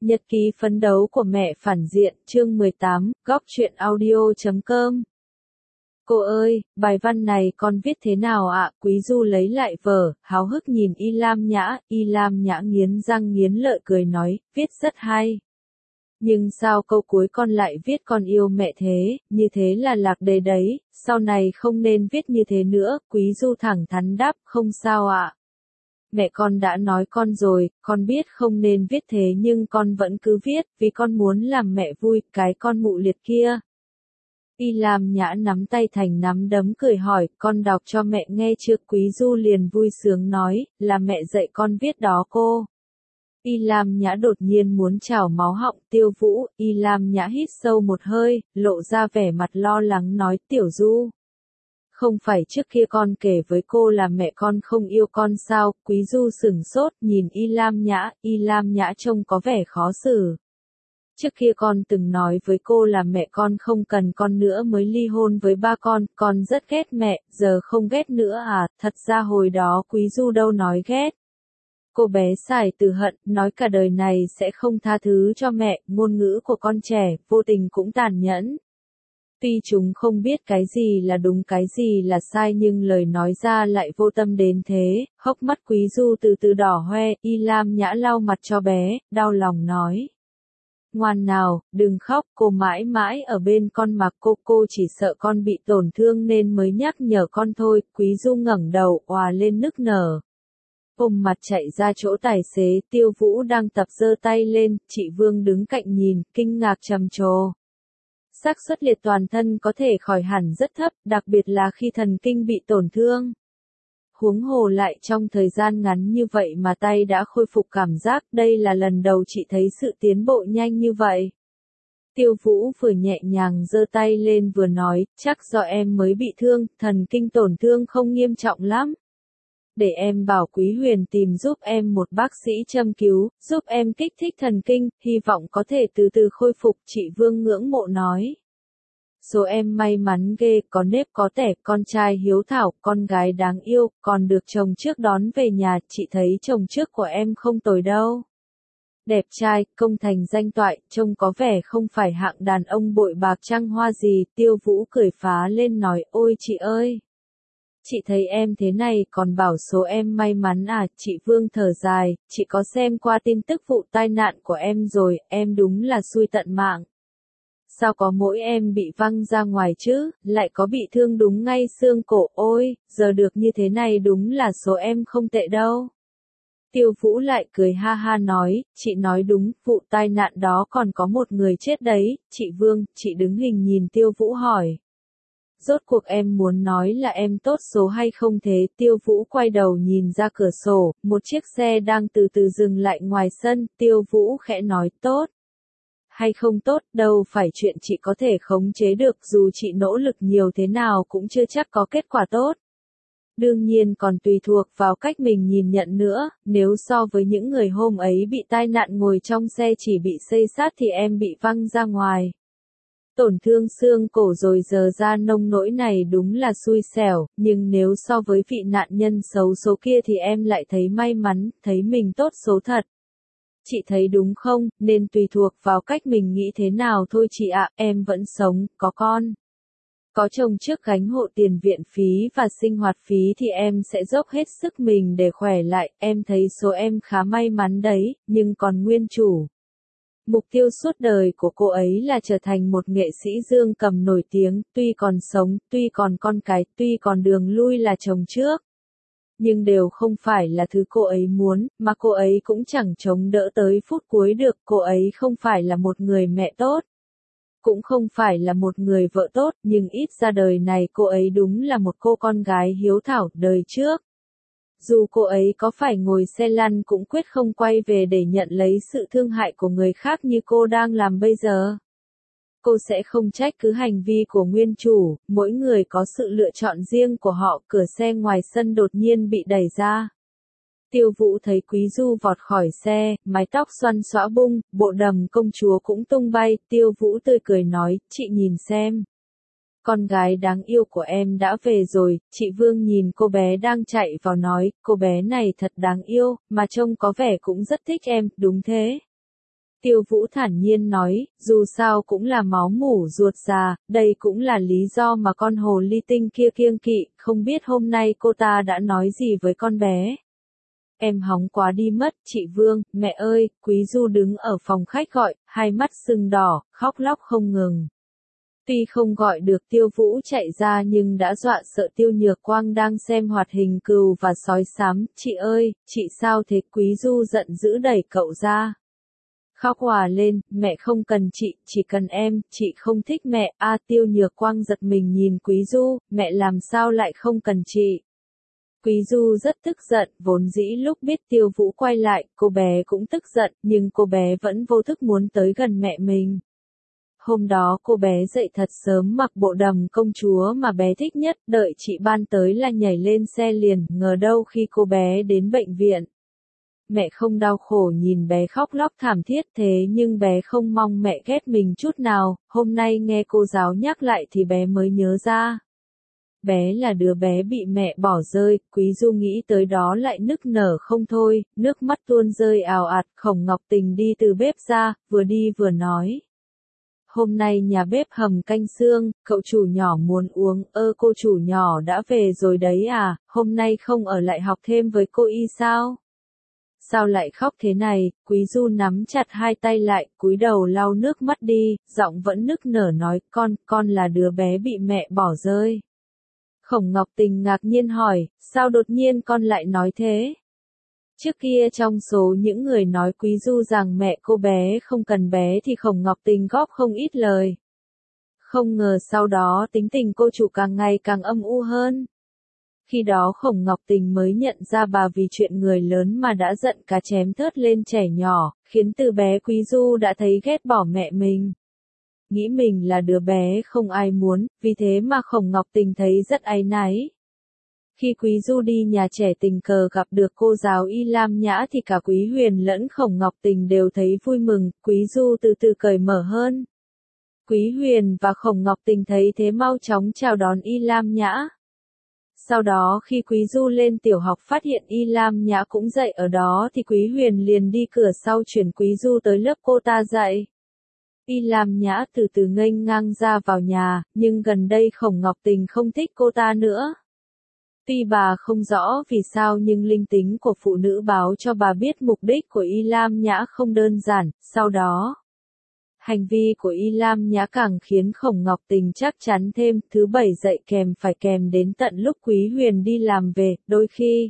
Nhật ký phấn đấu của mẹ phản diện, chương 18, góc truyện audio.com. Cô ơi, bài văn này con viết thế nào ạ? Quý Du lấy lại vở, háo hức nhìn Y Lam Nhã nghiến răng nghiến lợi cười nói, viết rất hay. Nhưng sao câu cuối con lại viết con yêu mẹ thế, như thế là lạc đề đấy, sau này không nên viết như thế nữa, Quý Du thẳng thắn đáp, không sao ạ. Mẹ con đã nói con rồi, con biết không nên viết thế nhưng con vẫn cứ viết, vì con muốn làm mẹ vui, cái con mụ liệt kia. Y Lam Nhã nắm tay thành nắm đấm cười hỏi, con đọc cho mẹ nghe chưa? Quý Du liền vui sướng nói, là mẹ dạy con viết đó cô. Y Lam Nhã đột nhiên muốn trào máu họng. Tiêu Vũ. Y Lam Nhã hít sâu một hơi, lộ ra vẻ mặt lo lắng nói, Tiểu Du. Không phải trước kia con kể với cô là mẹ con không yêu con sao? Quý Du sửng sốt nhìn Y Lam Nhã trông có vẻ khó xử. Trước kia con từng nói với cô là mẹ con không cần con nữa mới ly hôn với ba con rất ghét mẹ, giờ không ghét nữa à? Thật ra hồi đó Quý Du đâu nói ghét. Cô bé xài từ hận, nói cả đời này sẽ không tha thứ cho mẹ, ngôn ngữ của con trẻ, vô tình cũng tàn nhẫn. Tuy chúng không biết cái gì là đúng cái gì là sai nhưng lời nói ra lại vô tâm đến thế, hốc mắt Quý Du từ từ đỏ hoe. Y Lam Nhã lau mặt cho bé, đau lòng nói. Ngoan nào, đừng khóc, cô mãi mãi ở bên con mà cô chỉ sợ con bị tổn thương nên mới nhắc nhở con thôi. Quý Du ngẩng đầu, òa lên nức nở. Ôm mặt chạy ra chỗ tài xế. Tiêu Vũ đang tập giơ tay lên, chị Vương đứng cạnh nhìn, kinh ngạc trầm trồ. Xác suất liệt toàn thân có thể khỏi hẳn rất thấp, đặc biệt là khi thần kinh bị tổn thương. Huống hồ lại trong thời gian ngắn như vậy mà tay đã khôi phục cảm giác, đây là lần đầu chị thấy sự tiến bộ nhanh như vậy. Tiêu Vũ vừa nhẹ nhàng giơ tay lên vừa nói, chắc do em mới bị thương, thần kinh tổn thương không nghiêm trọng lắm. Để em bảo Quý Huyền tìm giúp em một bác sĩ châm cứu, giúp em kích thích thần kinh, hy vọng có thể từ từ khôi phục, chị Vương ngưỡng mộ nói. Số em may mắn ghê, có nếp có tẻ, con trai hiếu thảo, con gái đáng yêu, còn được chồng trước đón về nhà, chị thấy chồng trước của em không tồi đâu. Đẹp trai, công thành danh toại, trông có vẻ không phải hạng đàn ông bội bạc trăng hoa gì. Tiêu Vũ cười phá lên nói, ôi chị ơi! Chị thấy em thế này còn bảo số em may mắn à? Chị Vương thở dài, chị có xem qua tin tức vụ tai nạn của em rồi, em đúng là xui tận mạng. Sao có mỗi em bị văng ra ngoài chứ, lại có bị thương đúng ngay xương cổ, ôi, giờ được như thế này đúng là số em không tệ đâu. Tiêu Vũ lại cười ha ha nói, chị nói đúng, vụ tai nạn đó còn có một người chết đấy. Chị Vương, chị đứng hình nhìn Tiêu Vũ hỏi. Rốt cuộc em muốn nói là em tốt số hay không thế? Tiêu Vũ quay đầu nhìn ra cửa sổ, một chiếc xe đang từ từ dừng lại ngoài sân. Tiêu Vũ khẽ nói, tốt hay không tốt, đâu phải chuyện chị có thể khống chế được, dù chị nỗ lực nhiều thế nào cũng chưa chắc có kết quả tốt. Đương nhiên còn tùy thuộc vào cách mình nhìn nhận nữa, nếu so với những người hôm ấy bị tai nạn ngồi trong xe chỉ bị xây xát thì em bị văng ra ngoài. Tổn thương xương cổ rồi giờ ra nông nỗi này đúng là xui xẻo, nhưng nếu so với vị nạn nhân xấu số kia thì em lại thấy may mắn, thấy mình tốt số thật. Chị thấy đúng không, nên tùy thuộc vào cách mình nghĩ thế nào thôi chị ạ. Em vẫn sống, có con. Có chồng trước gánh hộ tiền viện phí và sinh hoạt phí thì em sẽ dốc hết sức mình để khỏe lại. Em thấy số em khá may mắn đấy, nhưng còn nguyên chủ. Mục tiêu suốt đời của cô ấy là trở thành một nghệ sĩ dương cầm nổi tiếng, tuy còn sống, tuy còn con cái, tuy còn đường lui là chồng trước. Nhưng đều không phải là thứ cô ấy muốn, mà cô ấy cũng chẳng chống đỡ tới phút cuối được. Cô ấy không phải là một người mẹ tốt, cũng không phải là một người vợ tốt, nhưng ít ra đời này cô ấy đúng là một cô con gái hiếu thảo. Đời trước, dù cô ấy có phải ngồi xe lăn cũng quyết không quay về để nhận lấy sự thương hại của người khác như cô đang làm bây giờ. Cô sẽ không trách cứ hành vi của nguyên chủ, mỗi người có sự lựa chọn riêng của họ. Cửa xe ngoài sân đột nhiên bị đẩy ra. Tiêu Vũ thấy Quý Du vọt khỏi xe, mái tóc xoăn xõa bung, bộ đầm công chúa cũng tung bay. Tiêu Vũ tươi cười nói, chị nhìn xem. Con gái đáng yêu của em đã về rồi. Chị Vương nhìn cô bé đang chạy vào nói, cô bé này thật đáng yêu, mà trông có vẻ cũng rất thích em. Đúng thế. Tiêu Vũ thản nhiên nói, dù sao cũng là máu mủ ruột già, đây cũng là lý do mà con hồ ly tinh kia kiêng kỵ, không biết hôm nay cô ta đã nói gì với con bé. Em hóng quá đi mất, chị Vương, mẹ ơi, Quý Du đứng ở phòng khách gọi, hai mắt sưng đỏ, khóc lóc không ngừng. Tuy không gọi được Tiêu Vũ chạy ra nhưng đã dọa sợ Tiêu Nhược Quang đang xem hoạt hình cừu và sói xám, chị ơi, chị sao thế? Quý Du giận dữ đẩy cậu ra. Khóc òa lên, mẹ không cần chị, chỉ cần em, chị không thích mẹ. Tiêu Nhược Quang giật mình nhìn Quý Du, mẹ làm sao lại không cần chị. Quý Du rất tức giận, vốn dĩ lúc biết Tiêu Vũ quay lại, cô bé cũng tức giận, nhưng cô bé vẫn vô thức muốn tới gần mẹ mình. Hôm đó cô bé dậy thật sớm mặc bộ đầm công chúa mà bé thích nhất, đợi chị ban tới là nhảy lên xe liền, ngờ đâu khi cô bé đến bệnh viện. Mẹ không đau khổ nhìn bé khóc lóc thảm thiết thế nhưng bé không mong mẹ ghét mình chút nào, hôm nay nghe cô giáo nhắc lại thì bé mới nhớ ra. Bé là đứa bé bị mẹ bỏ rơi, Quý Du nghĩ tới đó lại nức nở không thôi, nước mắt tuôn rơi ào ạt, Khổng Ngọc Tình đi từ bếp ra, vừa đi vừa nói. Hôm nay nhà bếp hầm canh xương, cậu chủ nhỏ muốn uống, cô chủ nhỏ đã về rồi đấy à, hôm nay không ở lại học thêm với cô y sao? Sao lại khóc thế này? Quý Du nắm chặt hai tay lại, cúi đầu lau nước mắt đi, giọng vẫn nức nở nói, con là đứa bé bị mẹ bỏ rơi. Khổng Ngọc Tình ngạc nhiên hỏi, sao đột nhiên con lại nói thế? Trước kia trong số những người nói Quý Du rằng mẹ cô bé không cần bé thì Khổng Ngọc Tình góp không ít lời. Không ngờ sau đó tính tình cô chủ càng ngày càng âm u hơn. Khi đó Khổng Ngọc Tình mới nhận ra bà vì chuyện người lớn mà đã giận cá chém thớt lên trẻ nhỏ, khiến từ bé Quý Du đã thấy ghét bỏ mẹ mình. Nghĩ mình là đứa bé không ai muốn, vì thế mà Khổng Ngọc Tình thấy rất áy náy. Khi Quý Du đi nhà trẻ tình cờ gặp được cô giáo Y Lam Nhã thì cả Quý Huyền lẫn Khổng Ngọc Tình đều thấy vui mừng, Quý Du từ từ cởi mở hơn. Quý Huyền và Khổng Ngọc Tình thấy thế mau chóng chào đón Y Lam Nhã. Sau đó khi Quý Du lên tiểu học phát hiện Y Lam Nhã cũng dạy ở đó thì Quý Huyền liền đi cửa sau chuyển Quý Du tới lớp cô ta dạy. Y Lam Nhã từ từ nghênh ngang ra vào nhà, nhưng gần đây Khổng Ngọc Tình không thích cô ta nữa. Tuy bà không rõ vì sao nhưng linh tính của phụ nữ báo cho bà biết mục đích của Y Lam Nhã không đơn giản, sau đó. Hành vi của Y Lam Nhã càng khiến Khổng Ngọc Tình chắc chắn thêm, thứ bảy dạy kèm phải kèm đến tận lúc Quý Huyền đi làm về, đôi khi.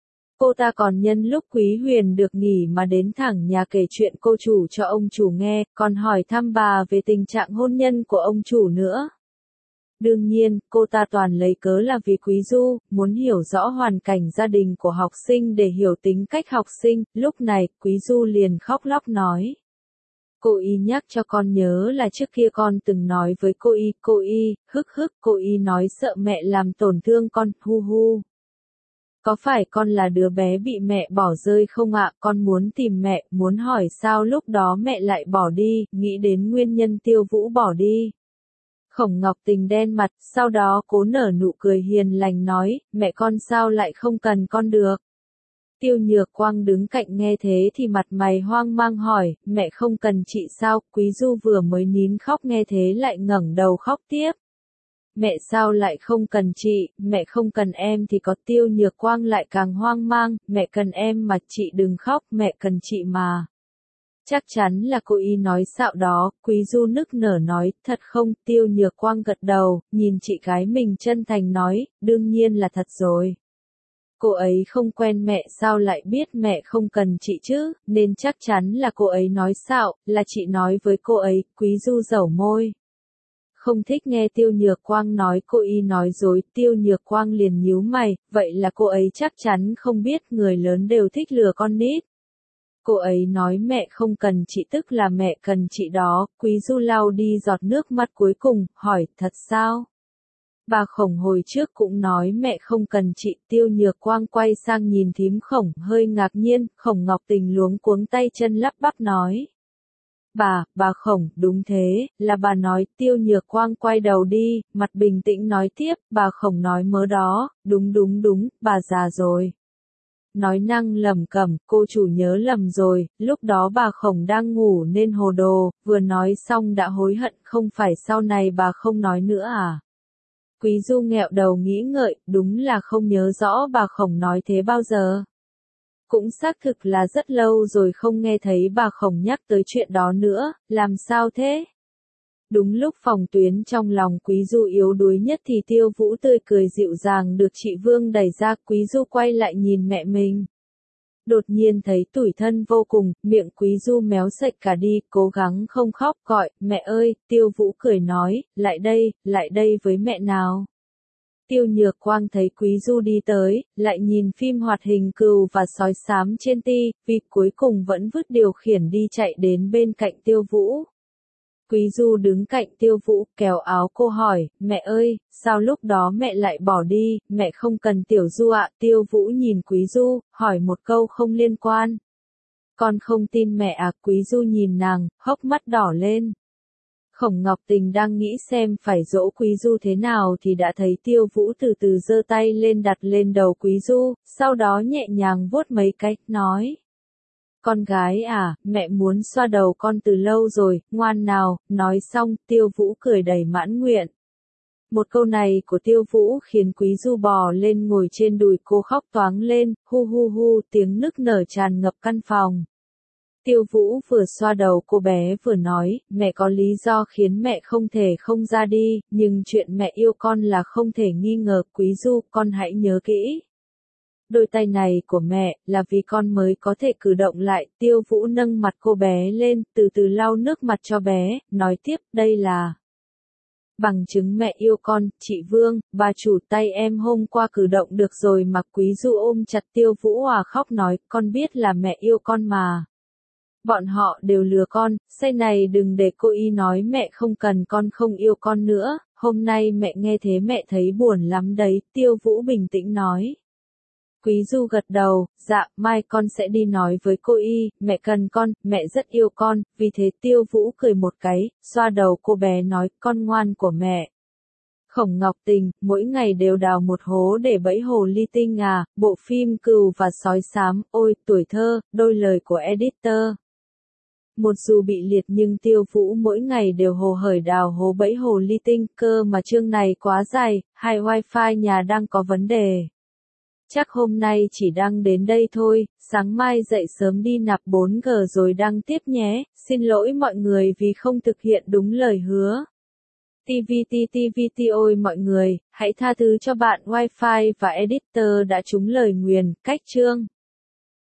Cô ta còn nhân lúc Quý Huyền được nghỉ mà đến thẳng nhà kể chuyện cô chủ cho ông chủ nghe, còn hỏi thăm bà về tình trạng hôn nhân của ông chủ nữa. Đương nhiên, cô ta toàn lấy cớ là vì Quý Du, muốn hiểu rõ hoàn cảnh gia đình của học sinh để hiểu tính cách học sinh, lúc này, Quý Du liền khóc lóc nói. Cô y nhắc cho con nhớ là trước kia con từng nói với cô y, cô y nói sợ mẹ làm tổn thương con, hu hu. Có phải con là đứa bé bị mẹ bỏ rơi không ạ? Con muốn tìm mẹ, muốn hỏi sao lúc đó mẹ lại bỏ đi, nghĩ đến nguyên nhân Tiêu Vũ bỏ đi. Khổng Ngọc Tình đen mặt, sau đó cố nở nụ cười hiền lành nói, mẹ con sao lại không cần con được. Tiêu Nhược Quang đứng cạnh nghe thế thì mặt mày hoang mang hỏi, mẹ không cần chị sao? Quý Du vừa mới nín khóc nghe thế lại ngẩng đầu khóc tiếp. Mẹ sao lại không cần chị, mẹ không cần em thì có. Tiêu Nhược Quang lại càng hoang mang, mẹ cần em mà chị đừng khóc, mẹ cần chị mà. Chắc chắn là cô y nói xạo đó, Quý Du nức nở nói, thật không? Tiêu Nhược Quang gật đầu, nhìn chị gái mình chân thành nói, đương nhiên là thật rồi. Cô ấy không quen mẹ sao lại biết mẹ không cần chị chứ, nên chắc chắn là cô ấy nói xạo, là chị nói với cô ấy. Quý Du dẩu môi. Không thích nghe Tiêu Nhược Quang nói cô y nói dối, Tiêu Nhược Quang liền nhíu mày, vậy là cô ấy chắc chắn không biết người lớn đều thích lừa con nít. Cô ấy nói mẹ không cần chị tức là mẹ cần chị đó. Quý Du lau đi giọt nước mắt cuối cùng, hỏi, thật sao? Bà Khổng hồi trước cũng nói mẹ không cần chị. Tiêu Nhược Quang quay sang nhìn thím Khổng hơi ngạc nhiên, Khổng Ngọc Tình luống cuống tay chân lắp bắp nói. Bà Khổng, đúng thế, là bà nói. Tiêu Nhược Quang quay đầu đi, mặt bình tĩnh nói tiếp, bà Khổng nói mớ đó, đúng, bà già rồi. nói năng lẩm cẩm, cô chủ nhớ lầm rồi, lúc đó bà Khổng đang ngủ nên hồ đồ, vừa nói xong đã hối hận, không phải sau này bà không nói nữa à? Quý Du nghẹo đầu nghĩ ngợi, đúng là không nhớ rõ bà Khổng nói thế bao giờ. Cũng xác thực là rất lâu rồi không nghe thấy bà Khổng nhắc tới chuyện đó nữa, làm sao thế? Đúng lúc phòng tuyến trong lòng Quý Du yếu đuối nhất thì Tiêu Vũ tươi cười dịu dàng được chị Vương đẩy ra, Quý Du quay lại nhìn mẹ mình. Đột nhiên thấy tủi thân vô cùng, miệng Quý Du méo sệch cả đi, cố gắng không khóc gọi, mẹ ơi, Tiêu Vũ cười nói, lại đây với mẹ nào. Tiêu Nhược Quang thấy Quý Du đi tới, lại nhìn phim hoạt hình cừu và sói xám trên TV, cuối cùng vẫn vứt điều khiển đi chạy đến bên cạnh Tiêu Vũ. Quý Du đứng cạnh Tiêu Vũ, kéo áo cô hỏi, mẹ ơi, sao lúc đó mẹ lại bỏ đi, mẹ không cần Tiểu Du ạ, Tiêu Vũ nhìn Quý Du, hỏi một câu không liên quan. Con không tin mẹ à, Quý Du nhìn nàng, hốc mắt đỏ lên. Khổng Ngọc Tình đang nghĩ xem phải dỗ Quý Du thế nào thì đã thấy Tiêu Vũ từ từ giơ tay lên đặt lên đầu Quý Du, sau đó nhẹ nhàng vuốt mấy cái, nói. Con gái à, mẹ muốn xoa đầu con từ lâu rồi, ngoan nào, nói xong, Tiêu Vũ cười đầy mãn nguyện. Một câu này của Tiêu Vũ khiến Quý Du bò lên ngồi trên đùi cô khóc toáng lên, hu hu hu, tiếng nức nở tràn ngập căn phòng. Tiêu Vũ vừa xoa đầu cô bé vừa nói, mẹ có lý do khiến mẹ không thể không ra đi, nhưng chuyện mẹ yêu con là không thể nghi ngờ, Quý Du, con hãy nhớ kỹ. Đôi tay này của mẹ, là vì con mới có thể cử động lại, Tiêu Vũ nâng mặt cô bé lên, từ từ lau nước mặt cho bé, nói tiếp, đây là bằng chứng mẹ yêu con, chị Vương, bà chủ tay em hôm qua cử động được rồi mà. Quý Du ôm chặt Tiêu Vũ khóc nói, con biết là mẹ yêu con mà. Bọn họ đều lừa con, say này đừng để cô y nói mẹ không cần con không yêu con nữa, hôm nay mẹ nghe thế mẹ thấy buồn lắm đấy, Tiêu Vũ bình tĩnh nói. Quý Du gật đầu, dạ, mai con sẽ đi nói với cô y, mẹ cần con, mẹ rất yêu con, vì thế Tiêu Vũ cười một cái, xoa đầu cô bé nói, con ngoan của mẹ. Khổng Ngọc Tình, mỗi ngày đều đào một hố để bẫy hồ ly tinh à, bộ phim cừu và sói xám, ôi, tuổi thơ, đôi lời của editor. Một dù bị liệt nhưng Tiêu Vũ mỗi ngày đều hồ hởi đào hố bẫy hồ ly tinh, cơ mà chương này quá dài, hay wifi nhà đang có vấn đề. Chắc hôm nay chỉ đăng đến đây thôi, sáng mai dậy sớm đi nạp 4G rồi đăng tiếp nhé, xin lỗi mọi người vì không thực hiện đúng lời hứa. TVT ôi mọi người, hãy tha thứ cho bạn wifi và editor đã trúng lời nguyền, cách chương.